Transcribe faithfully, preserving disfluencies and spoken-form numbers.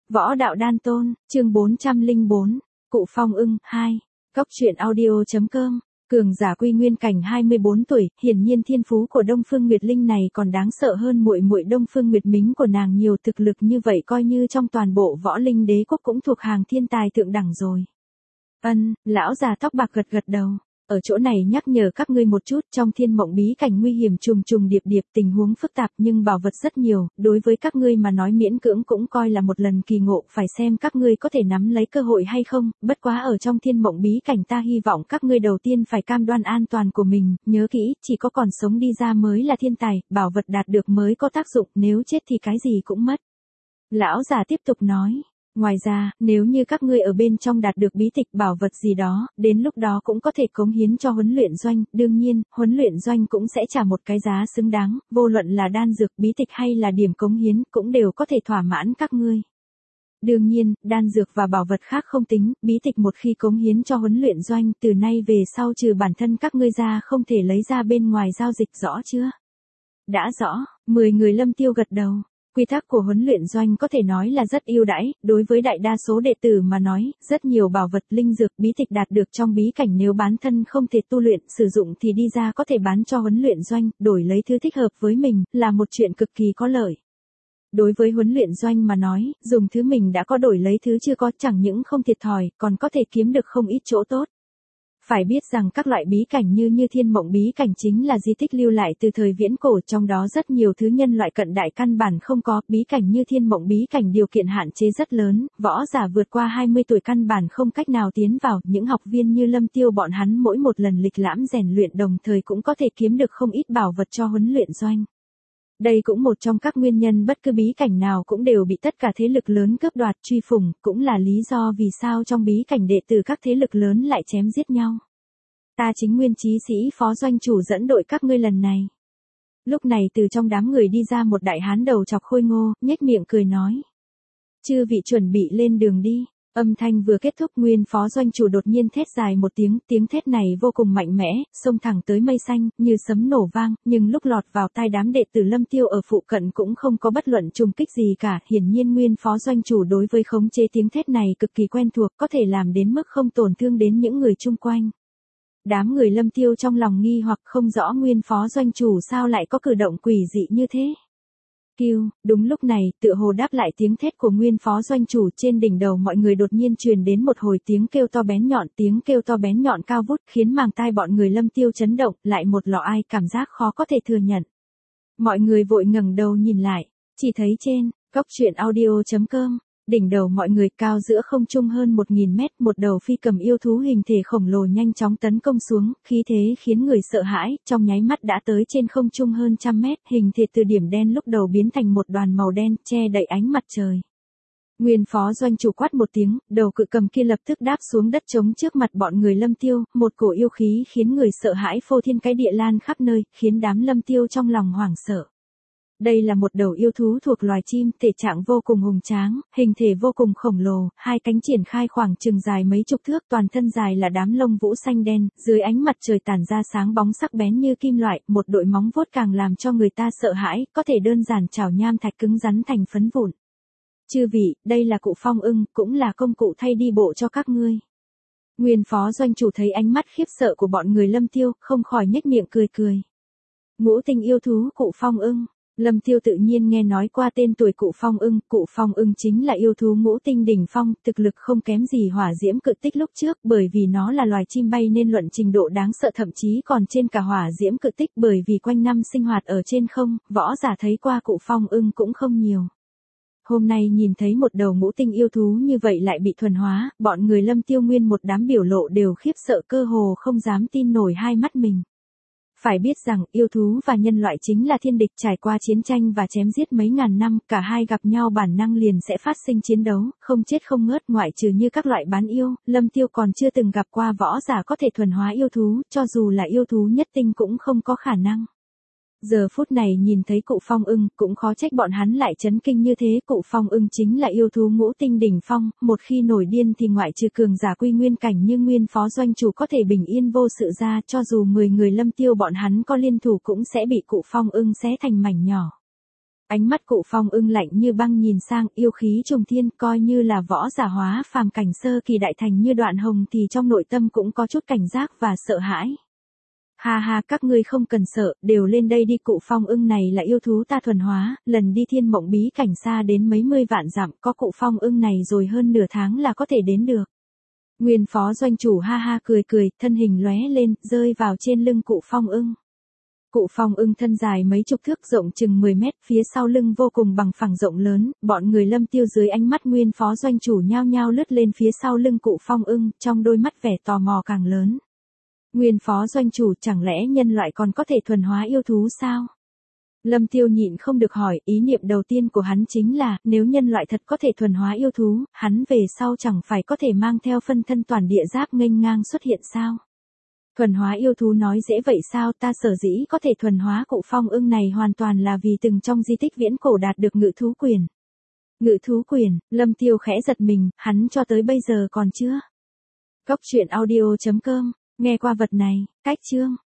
Võ đạo đan tôn, chương bốn trăm lẻ bốn, Cụ Phong Ưng, hai. Cóc truyện audio.com, cường giả quy nguyên cảnh hai mươi bốn tuổi, hiển nhiên thiên phú của Đông Phương Nguyệt Linh này còn đáng sợ hơn muội muội Đông Phương Nguyệt Mính của nàng nhiều, thực lực như vậy coi như trong toàn bộ Võ Linh Đế quốc cũng thuộc hàng thiên tài thượng đẳng rồi. Ân, lão già tóc bạc gật gật đầu. Ở chỗ này nhắc nhở các ngươi một chút, trong thiên mộng bí cảnh nguy hiểm trùng trùng điệp điệp, tình huống phức tạp nhưng bảo vật rất nhiều, đối với các ngươi mà nói miễn cưỡng cũng coi là một lần kỳ ngộ, phải xem các ngươi có thể nắm lấy cơ hội hay không, bất quá ở trong thiên mộng bí cảnh ta hy vọng các ngươi đầu tiên phải cam đoan an toàn của mình, nhớ kỹ, chỉ có còn sống đi ra mới là thiên tài, bảo vật đạt được mới có tác dụng, nếu chết thì cái gì cũng mất. Lão già tiếp tục nói. Ngoài ra, nếu như các ngươi ở bên trong đạt được bí tịch bảo vật gì đó, đến lúc đó cũng có thể cống hiến cho huấn luyện doanh, đương nhiên, huấn luyện doanh cũng sẽ trả một cái giá xứng đáng, vô luận là đan dược, bí tịch hay là điểm cống hiến, cũng đều có thể thỏa mãn các ngươi. Đương nhiên, đan dược và bảo vật khác không tính, bí tịch một khi cống hiến cho huấn luyện doanh, từ nay về sau trừ bản thân các ngươi ra không thể lấy ra bên ngoài giao dịch, rõ chưa? Đã rõ, mười người Lâm Tiêu gật đầu. Quy tắc của huấn luyện doanh có thể nói là rất ưu đãi, đối với đại đa số đệ tử mà nói, rất nhiều bảo vật, linh dược, bí tịch đạt được trong bí cảnh nếu bán thân không thể tu luyện, sử dụng thì đi ra có thể bán cho huấn luyện doanh, đổi lấy thứ thích hợp với mình, là một chuyện cực kỳ có lợi. Đối với huấn luyện doanh mà nói, dùng thứ mình đã có đổi lấy thứ chưa có chẳng những không thiệt thòi, còn có thể kiếm được không ít chỗ tốt. Phải biết rằng các loại bí cảnh như như thiên mộng bí cảnh chính là di tích lưu lại từ thời viễn cổ, trong đó rất nhiều thứ nhân loại cận đại căn bản không có, bí cảnh như thiên mộng bí cảnh điều kiện hạn chế rất lớn, võ giả vượt qua hai mươi tuổi căn bản không cách nào tiến vào, những học viên như Lâm Tiêu bọn hắn mỗi một lần lịch lãm rèn luyện đồng thời cũng có thể kiếm được không ít bảo vật cho huấn luyện doanh. Đây cũng một trong các nguyên nhân bất cứ bí cảnh nào cũng đều bị tất cả thế lực lớn cướp đoạt truy phủng, cũng là lý do vì sao trong bí cảnh đệ tử các thế lực lớn lại chém giết nhau. Ta chính nguyên chí sĩ phó doanh chủ dẫn đội các ngươi lần này. Lúc này từ trong đám người đi ra một đại hán đầu chọc khôi ngô, nhếch miệng cười nói. Chư vị chuẩn bị lên đường đi. Âm thanh vừa kết thúc, nguyên phó doanh chủ đột nhiên thét dài một tiếng, tiếng thét này vô cùng mạnh mẽ, xông thẳng tới mây xanh, như sấm nổ vang, nhưng lúc lọt vào tai đám đệ tử Lâm Tiêu ở phụ cận cũng không có bất luận trùng kích gì cả, hiển nhiên nguyên phó doanh chủ đối với khống chế tiếng thét này cực kỳ quen thuộc, có thể làm đến mức không tổn thương đến những người chung quanh. Đám người Lâm Tiêu trong lòng nghi hoặc không rõ nguyên phó doanh chủ sao lại có cử động quỷ dị như thế. Kêu, đúng lúc này, tựa hồ đáp lại tiếng thét của nguyên phó doanh chủ, trên đỉnh đầu mọi người đột nhiên truyền đến một hồi tiếng kêu to bén nhọn, tiếng kêu to bén nhọn cao vút khiến màng tai bọn người Lâm Tiêu chấn động, lại một lọ ai cảm giác khó có thể thừa nhận. Mọi người vội ngẩng đầu nhìn lại, chỉ thấy trên, cóc truyện audio.com, đỉnh đầu mọi người cao giữa không trung hơn một nghìn mét, một đầu phi cầm yêu thú hình thể khổng lồ nhanh chóng tấn công xuống, khí thế khiến người sợ hãi, trong nháy mắt đã tới trên không trung hơn trăm mét, hình thể từ điểm đen lúc đầu biến thành một đoàn màu đen, che đậy ánh mặt trời. Nguyên phó doanh chủ quát một tiếng, đầu cự cầm kia lập tức đáp xuống đất trống trước mặt bọn người Lâm Tiêu, một cổ yêu khí khiến người sợ hãi phô thiên cái địa lan khắp nơi, khiến đám Lâm Tiêu trong lòng hoảng sợ. Đây là một đầu yêu thú thuộc loài chim, thể trạng vô cùng hùng tráng, hình thể vô cùng khổng lồ, hai cánh triển khai khoảng chừng dài mấy chục thước, toàn thân dài là đám lông vũ xanh đen, dưới ánh mặt trời tản ra sáng bóng sắc bén như kim loại, một đội móng vuốt càng làm cho người ta sợ hãi, có thể đơn giản chảo nham thạch cứng rắn thành phấn vụn. Chư vị, đây là Cụ Phong Ưng, cũng là công cụ thay đi bộ cho các ngươi. Nguyên phó doanh chủ thấy ánh mắt khiếp sợ của bọn người Lâm Tiêu, không khỏi nhếch miệng cười cười. Ngũ tinh yêu thú Cụ Phong Ưng. Lâm Tiêu tự nhiên nghe nói qua tên tuổi Cụ Phong Ưng, Cụ Phong Ưng chính là yêu thú ngũ tinh đỉnh phong, thực lực không kém gì hỏa diễm cự tích lúc trước, bởi vì nó là loài chim bay nên luận trình độ đáng sợ thậm chí còn trên cả hỏa diễm cự tích, bởi vì quanh năm sinh hoạt ở trên không, võ giả thấy qua Cụ Phong Ưng cũng không nhiều. Hôm nay nhìn thấy một đầu ngũ tinh yêu thú như vậy lại bị thuần hóa, bọn người Lâm Tiêu nguyên một đám biểu lộ đều khiếp sợ, cơ hồ không dám tin nổi hai mắt mình. Phải biết rằng, yêu thú và nhân loại chính là thiên địch, trải qua chiến tranh và chém giết mấy ngàn năm, cả hai gặp nhau bản năng liền sẽ phát sinh chiến đấu, không chết không ngớt, ngoại trừ như các loại bán yêu, Lâm Tiêu còn chưa từng gặp qua võ giả có thể thuần hóa yêu thú, cho dù là yêu thú nhất tinh cũng không có khả năng. Giờ phút này nhìn thấy Cụ Phong Ưng, cũng khó trách bọn hắn lại chấn kinh như thế, Cụ Phong Ưng chính là yêu thú ngũ tinh đỉnh phong, một khi nổi điên thì ngoại trừ cường giả quy nguyên cảnh như nguyên phó doanh chủ có thể bình yên vô sự ra, cho dù mười người Lâm Tiêu bọn hắn có liên thủ cũng sẽ bị Cụ Phong Ưng xé thành mảnh nhỏ. Ánh mắt Cụ Phong Ưng lạnh như băng nhìn sang, yêu khí trùng thiên, coi như là võ giả hóa phàm cảnh sơ kỳ đại thành như Đoạn Hồng thì trong nội tâm cũng có chút cảnh giác và sợ hãi. Ha ha, các ngươi không cần sợ, đều lên đây đi. Cụ Phong Ưng này là yêu thú ta thuần hóa, lần đi Thiên Mộng bí cảnh xa đến mấy mươi vạn dặm, có Cụ Phong Ưng này rồi hơn nửa tháng là có thể đến được. Nguyên phó doanh chủ ha ha cười cười, thân hình lóe lên, rơi vào trên lưng Cụ Phong Ưng. Cụ Phong Ưng thân dài mấy chục thước, rộng chừng mười mét, phía sau lưng vô cùng bằng phẳng rộng lớn, bọn người Lâm Tiêu dưới ánh mắt Nguyên phó doanh chủ nhao nhao lướt lên phía sau lưng Cụ Phong Ưng, trong đôi mắt vẻ tò mò càng lớn. Nguyên phó doanh chủ, chẳng lẽ nhân loại còn có thể thuần hóa yêu thú sao? Lâm Tiêu nhịn không được hỏi, ý niệm đầu tiên của hắn chính là, nếu nhân loại thật có thể thuần hóa yêu thú, hắn về sau chẳng phải có thể mang theo phân thân toàn địa giáp nghênh ngang xuất hiện sao? Thuần hóa yêu thú nói dễ vậy sao? Ta sở dĩ có thể thuần hóa Cụ Phong Ưng này hoàn toàn là vì từng trong di tích viễn cổ đạt được ngự thú quyền. Ngự thú quyền, Lâm Tiêu khẽ giật mình, hắn cho tới bây giờ còn chưa. Cốc truyện audio chấm com, nghe qua vật này, cách chương.